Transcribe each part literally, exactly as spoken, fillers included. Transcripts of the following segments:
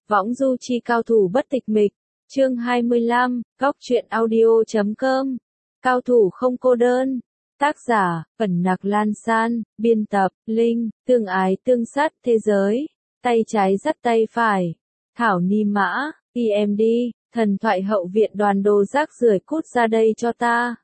Võng du chi cao thủ bất tịch mịch, chương hai mươi lăm, góc truyện audio chấm com, cao thủ không cô đơn, tác giả, Ẩn Nặc Lan San, biên tập, Linh, tương ái tương sát thế giới, tay trái dắt tay phải, Thảo Ni Mã, e em đê, thần thoại hậu viện đoàn đồ rác rưởi cút ra đây cho ta.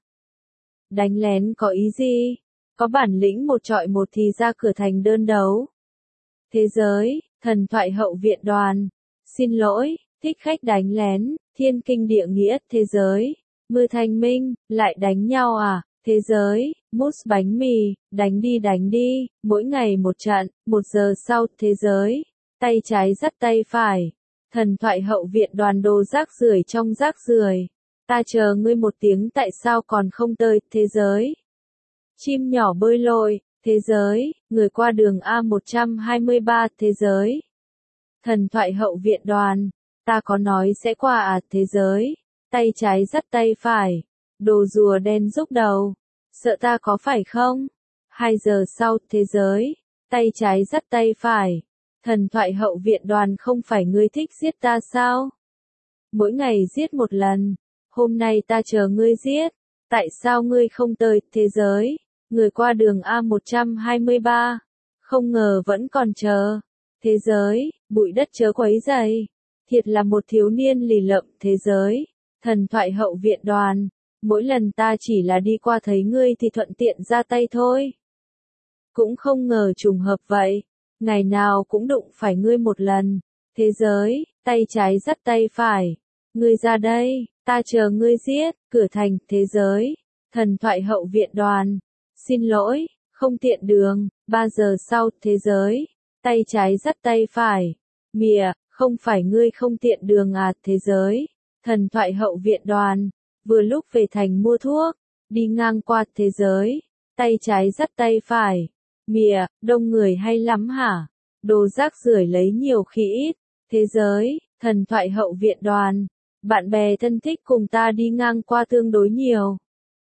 Đánh lén có ý gì? Có bản lĩnh một trọi một thì ra cửa thành đơn đấu. Thế giới, thần thoại hậu viện đoàn. Xin lỗi, thích khách đánh lén, thiên kinh địa nghĩa, thế giới. Mưa thanh minh, lại đánh nhau à, thế giới, mousse bánh mì, đánh đi đánh đi, mỗi ngày một trận, một giờ sau, thế giới. Tay trái dắt tay phải. Thần thoại hậu viện đoàn đồ rác rưởi trong rác rưởi. Ta chờ ngươi một tiếng tại sao còn không tới, thế giới. Chim nhỏ bơi lội, thế giới, người qua đường A một trăm hai mươi ba, thế giới. Thần thoại hậu viện đoàn, ta có nói sẽ qua à, thế giới. Tay trái dắt tay phải, đồ rùa đen rúc đầu, sợ ta có phải không? Hai giờ sau, thế giới, tay trái dắt tay phải. Thần thoại hậu viện đoàn không phải ngươi thích giết ta sao? Mỗi ngày giết một lần, hôm nay ta chờ ngươi giết, tại sao ngươi không tới, thế giới? Người qua đường A một trăm hai mươi ba, không ngờ vẫn còn chờ. Thế giới, bụi đất chớ quấy rầy. Thiệt là một thiếu niên lì lợm, thế giới. Thần thoại hậu viện đoàn, mỗi lần ta chỉ là đi qua thấy ngươi thì thuận tiện ra tay thôi. Cũng không ngờ trùng hợp vậy, ngày nào cũng đụng phải ngươi một lần. Thế giới, tay trái dắt tay phải. Ngươi ra đây, ta chờ ngươi giết, cửa thành, thế giới. Thần thoại hậu viện đoàn. Xin lỗi, không tiện đường, ba giờ sau, thế giới. Tay trái dắt tay phải. Mìa, không phải ngươi không tiện đường à, thế giới. Thần thoại hậu viện đoàn. Vừa lúc về thành mua thuốc, đi ngang qua, thế giới. Tay trái dắt tay phải. Mìa, đông người hay lắm hả? Đồ rác rưởi lấy nhiều khi ít. Thế giới, thần thoại hậu viện đoàn. Bạn bè thân thích cùng ta đi ngang qua tương đối nhiều.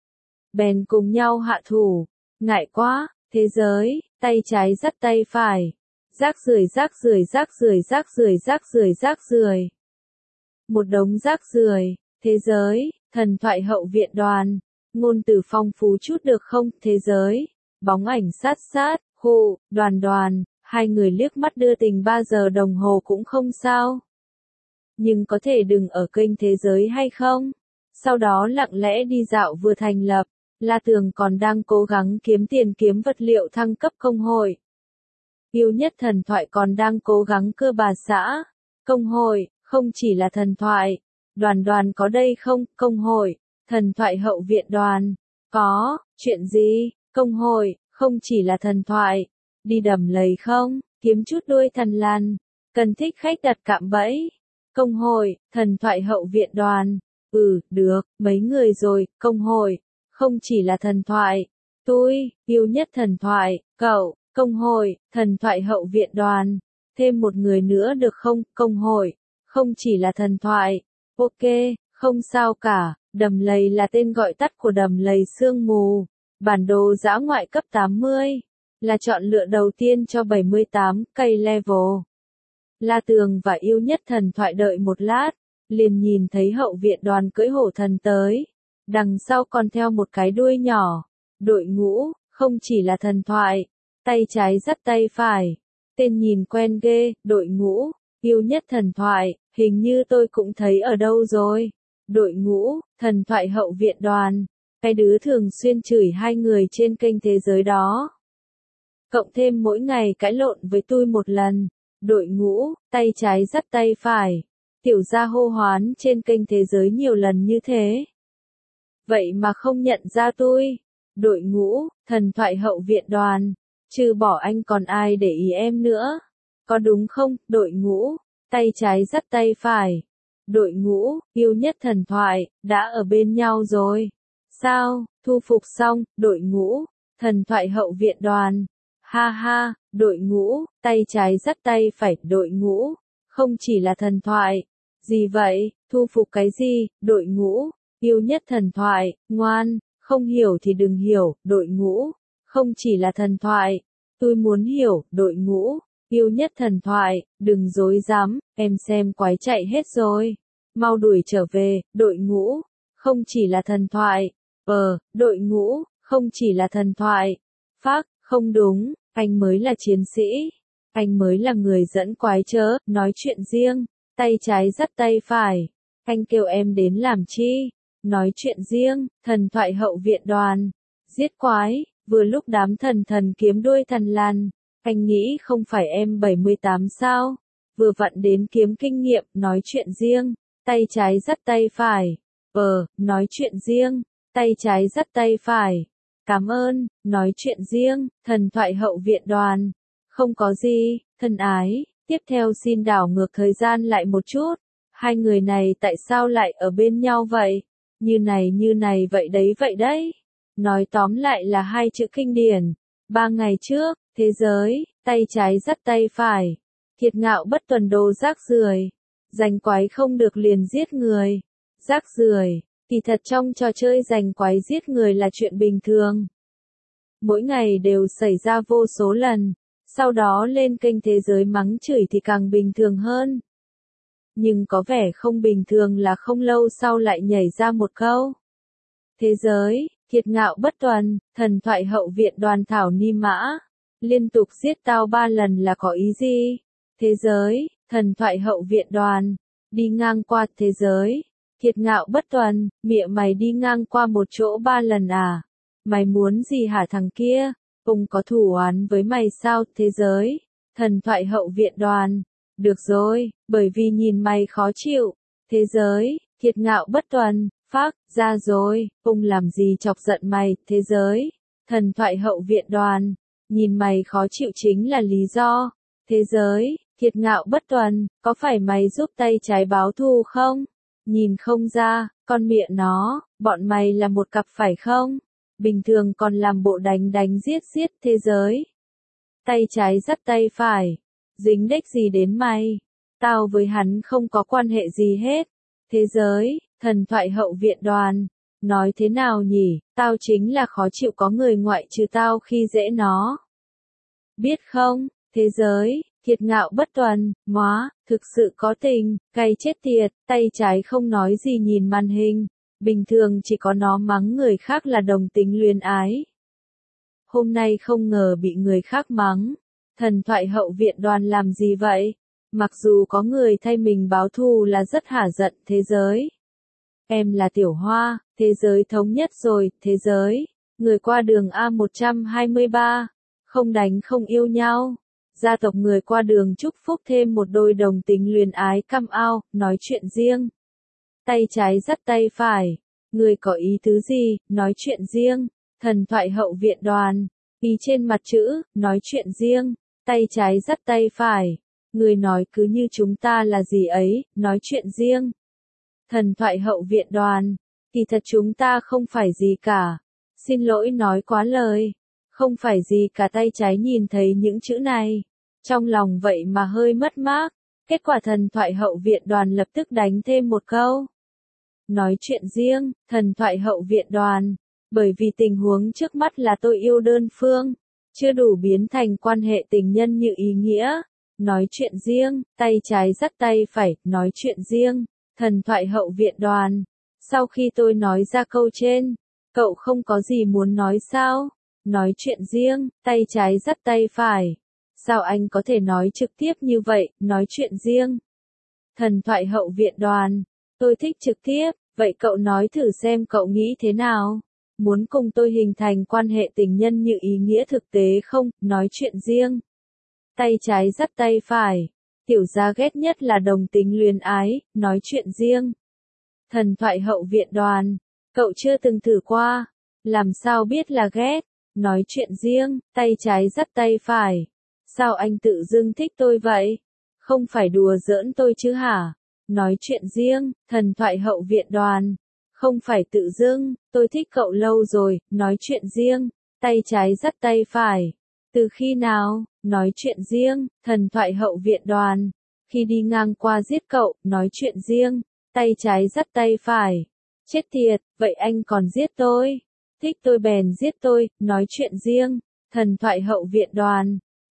Bèn cùng nhau hạ thủ. Ngại quá, thế giới, tay trái dắt tay phải. Rác rưởi rác rưởi rác rưởi rác rưởi rác rưởi rác rưởi. Một đống rác rưởi, thế giới, thần thoại hậu viện đoàn. Ngôn từ phong phú chút được không, thế giới. Bóng ảnh sát sát, hù, đoàn đoàn, hai người liếc mắt đưa tình ba giờ đồng hồ cũng không sao. Nhưng có thể đừng ở kênh thế giới hay không? Sau đó lặng lẽ đi dạo vừa thành lập. La Tường còn đang cố gắng kiếm tiền kiếm vật liệu thăng cấp công hội. Yêu nhất thần thoại còn đang cố gắng cơ bà xã. Công hội, không chỉ là thần thoại. Đoàn đoàn có đây không, công hội, thần thoại hậu viện đoàn. Có, chuyện gì, công hội, không chỉ là thần thoại. Đi đầm lầy không, kiếm chút đuôi thần lằn. Cần thích khách đặt cạm bẫy. Công hội, thần thoại hậu viện đoàn. Ừ, được, mấy người rồi, công hội. Không chỉ là thần thoại. Tôi, yêu nhất thần thoại, cậu, công hội, thần thoại hậu viện đoàn. Thêm một người nữa được không, công hội. Không chỉ là thần thoại. Ok, không sao cả, đầm lầy là tên gọi tắt của đầm lầy sương mù. Bản đồ dã ngoại cấp tám mươi. Là chọn lựa đầu tiên cho bảy mươi tám cây level. La Tường và yêu nhất thần thoại đợi một lát. Liền nhìn thấy hậu viện đoàn cưỡi hổ thần tới. Đằng sau còn theo một cái đuôi nhỏ. Đội ngũ, không chỉ là thần thoại. Tay trái dắt tay phải. Tên nhìn quen ghê, đội ngũ, yêu nhất thần thoại, hình như tôi cũng thấy ở đâu rồi. Đội ngũ, thần thoại hậu viện đoàn. Cái đứa thường xuyên chửi hai người trên kênh thế giới đó. Cộng thêm mỗi ngày cãi lộn với tôi một lần. Đội ngũ, tay trái dắt tay phải. Tiểu gia hô hoán trên kênh thế giới nhiều lần như thế. Vậy mà không nhận ra tôi. Đội ngũ, thần thoại hậu viện đoàn. Trừ bỏ anh còn ai để ý em nữa. Có đúng không, đội ngũ, tay trái dắt tay phải. Đội ngũ, yêu nhất thần thoại, đã ở bên nhau rồi. Sao, thu phục xong, đội ngũ, thần thoại hậu viện đoàn. Ha ha, đội ngũ, tay trái dắt tay phải, đội ngũ, không chỉ là thần thoại. Gì vậy, thu phục cái gì, đội ngũ, yêu nhất thần thoại, ngoan, không hiểu thì đừng hiểu, đội ngũ, không chỉ là thần thoại. Tôi muốn hiểu, đội ngũ, Yêu nhất thần thoại, đừng dối dám, em xem quái chạy hết rồi. Mau đuổi trở về, đội ngũ, không chỉ là thần thoại. Ờ, đội ngũ, không chỉ là thần thoại. Phác, không đúng, anh mới là chiến sĩ. Anh mới là người dẫn quái chớ, nói chuyện riêng, tay trái dắt tay phải. Anh kêu em đến làm chi? Nói chuyện riêng, thần thoại hậu viện đoàn. Giết quái, vừa lúc đám thần thần kiếm đuôi thần lan. Anh nghĩ không phải em bảy mươi tám sao? Vừa vặn đến kiếm kinh nghiệm, nói chuyện riêng, tay trái dắt tay phải. Ờ, nói chuyện riêng, tay trái dắt tay phải. Cảm ơn, nói chuyện riêng, thần thoại hậu viện đoàn. Không có gì, thân ái, tiếp theo xin đảo ngược thời gian lại một chút. Hai người này tại sao lại ở bên nhau vậy? Như này như này vậy đấy vậy đấy. Nói tóm lại là hai chữ kinh điển. Ba ngày trước, thế giới, tay trái dắt tay phải. Thiệt ngạo bất tuần đồ rác rưởi. Giành quái không được liền giết người. Rác rưởi, kỳ thật trong trò chơi giành quái giết người là chuyện bình thường. Mỗi ngày đều xảy ra vô số lần. Sau đó lên kênh thế giới mắng chửi thì càng bình thường hơn. Nhưng có vẻ không bình thường là không lâu sau lại nhảy ra một câu. Thế giới, thiệt ngạo bất tuần, thần thoại hậu viện đoàn thảo ni mã. Liên tục giết tao ba lần là có ý gì? Thế giới, thần thoại hậu viện đoàn. Đi ngang qua thế giới. Thiệt ngạo bất tuần, mịa mày đi ngang qua một chỗ ba lần à? Mày muốn gì hả thằng kia? Ông có thù oán với mày sao? Thế giới, thần thoại hậu viện đoàn. Được rồi, bởi vì nhìn mày khó chịu. Thế giới, thiệt ngạo bất tuần, phác, ra rồi, ông làm gì chọc giận mày? Thế giới, thần thoại hậu viện đoàn. Nhìn mày khó chịu chính là lý do. Thế giới, thiệt ngạo bất tuần, có phải mày giúp tay trái báo thù không? Nhìn không ra, con miệng nó, bọn mày là một cặp phải không? Bình thường còn làm bộ đánh đánh giết giết. Thế giới, tay trái dắt tay phải. Dính đếch gì đến mày? Tao với hắn không có quan hệ gì hết. Thế giới, thần thoại hậu viện đoàn. Nói thế nào nhỉ, tao chính là khó chịu có người ngoại trừ tao khi dễ nó. Biết không, thế giới, thiệt ngạo bất tuần, móa, thực sự có tình, cay chết tiệt, tay trái không nói gì nhìn màn hình. Bình thường chỉ có nó mắng người khác là đồng tính luyến ái. Hôm nay không ngờ bị người khác mắng. Thần thoại hậu viện đoàn làm gì vậy? Mặc dù có người thay mình báo thù là rất hả giận. Thế giới, em là Tiểu Hoa, thế giới thống nhất rồi. Thế giới, người qua đường A một trăm hai mươi ba, không đánh không yêu nhau. Gia tộc người qua đường chúc phúc thêm một đôi đồng tính luyến ái căm ao, nói chuyện riêng. Tay trái dắt tay phải. Người có ý tứ gì, nói chuyện riêng. Thần thoại hậu viện đoàn. Ý trên mặt chữ, nói chuyện riêng. Tay trái dắt tay phải. Người nói cứ như chúng ta là gì ấy, nói chuyện riêng. Thần thoại hậu viện đoàn. Kỳ thật chúng ta không phải gì cả. Xin lỗi nói quá lời. Không phải gì cả. Tay trái nhìn thấy những chữ này. Trong lòng vậy mà hơi mất mát. Kết quả thần thoại hậu viện đoàn lập tức đánh thêm một câu. Nói chuyện riêng, thần thoại hậu viện đoàn. Bởi vì tình huống trước mắt là tôi yêu đơn phương. Chưa đủ biến thành quan hệ tình nhân như ý nghĩa. Nói chuyện riêng, tay trái dắt tay phải, nói chuyện riêng. Thần thoại hậu viện đoàn. Sau khi tôi nói ra câu trên, cậu không có gì muốn nói sao? Nói chuyện riêng, tay trái dắt tay phải. Sao anh có thể nói trực tiếp như vậy, nói chuyện riêng? Thần thoại hậu viện đoàn. Tôi thích trực tiếp, vậy cậu nói thử xem cậu nghĩ thế nào? Muốn cùng tôi hình thành quan hệ tình nhân như ý nghĩa thực tế không? Nói chuyện riêng. Tay trái dắt tay phải. Tiểu gia ghét nhất là đồng tính luyến ái, nói chuyện riêng. Thần thoại hậu viện đoàn. Cậu chưa từng thử qua. Làm sao biết là ghét? Nói chuyện riêng, tay trái dắt tay phải. Sao anh tự dưng thích tôi vậy? Không phải đùa giỡn tôi chứ hả? Nói chuyện riêng, thần thoại hậu viện đoàn. Không phải tự dưng, tôi thích cậu lâu rồi, nói chuyện riêng, tay trái dắt tay phải. Từ khi nào? Nói chuyện riêng, thần thoại hậu viện đoàn. Khi đi ngang qua giết cậu, nói chuyện riêng, tay trái dắt tay phải. Chết tiệt, vậy anh còn giết tôi? Thích tôi bèn giết tôi, nói chuyện riêng, thần thoại hậu viện đoàn.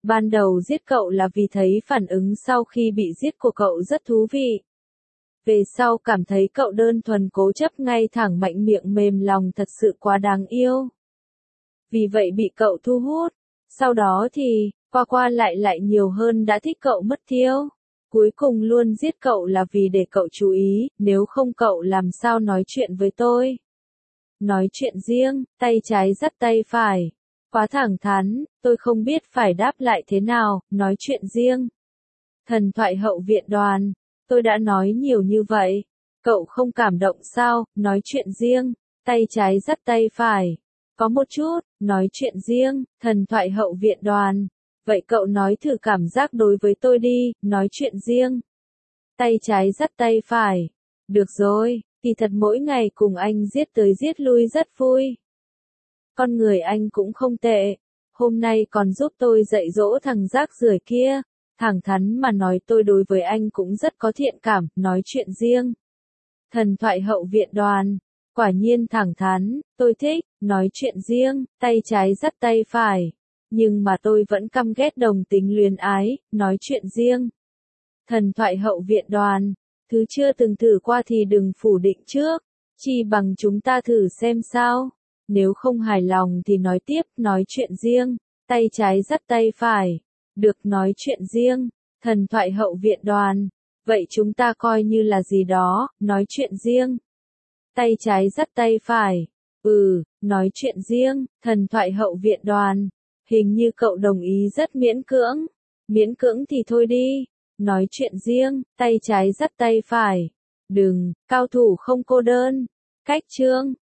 Ban đầu giết cậu là vì thấy phản ứng sau khi bị giết của cậu rất thú vị. Về sau cảm thấy cậu đơn thuần cố chấp ngay thẳng mạnh miệng mềm lòng thật sự quá đáng yêu. Vì vậy bị cậu thu hút. Sau đó thì, qua qua lại lại nhiều hơn đã thích cậu mất tiêu. Cuối cùng luôn giết cậu là vì để cậu chú ý, nếu không cậu làm sao nói chuyện với tôi. Nói chuyện riêng, tay trái dắt tay phải. Quá thẳng thắn, tôi không biết phải đáp lại thế nào, nói chuyện riêng. Thần thoại hậu viện đoàn, tôi đã nói nhiều như vậy. Cậu không cảm động sao, nói chuyện riêng, tay trái dắt tay phải. Có một chút, nói chuyện riêng, thần thoại hậu viện đoàn. Vậy cậu nói thử cảm giác đối với tôi đi, nói chuyện riêng. Tay trái dắt tay phải. Được rồi, kỳ thật mỗi ngày cùng anh giết tới giết lui rất vui. Con người anh cũng không tệ. Hôm nay còn giúp tôi dạy dỗ thằng rác rưởi kia. Thẳng thắn mà nói tôi đối với anh cũng rất có thiện cảm, nói chuyện riêng. Thần thoại hậu viện đoàn. Quả nhiên thẳng thắn, tôi thích, nói chuyện riêng, tay trái dắt tay phải. Nhưng mà tôi vẫn căm ghét đồng tính luyến ái, nói chuyện riêng. Thần thoại hậu viện đoàn. Thứ chưa từng thử qua thì đừng phủ định trước. Chi bằng chúng ta thử xem sao. Nếu không hài lòng thì nói tiếp, nói chuyện riêng. Tay trái dắt tay phải. Được, nói chuyện riêng. Thần thoại hậu viện đoàn. Vậy chúng ta coi như là gì đó, nói chuyện riêng. Tay trái dắt tay phải. Ừ, nói chuyện riêng, thần thoại hậu viện đoàn. Hình như cậu đồng ý rất miễn cưỡng. Miễn cưỡng thì thôi đi. Nói chuyện riêng, tay trái dắt tay phải. Đừng, cao thủ không cô đơn. Cách chương.